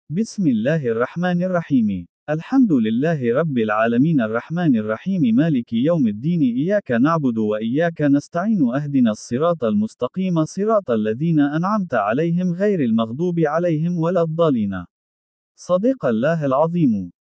بسم الله الرحمن الرحيم. الحمد لله رب العالمين الرحمن الرحيم مالك يوم الدين إياك نعبد وإياك نستعين اهدنا الصراط المستقيم صراط الذين أنعمت عليهم غير المغضوب عليهم ولا الضالين. صدق الله العظيم.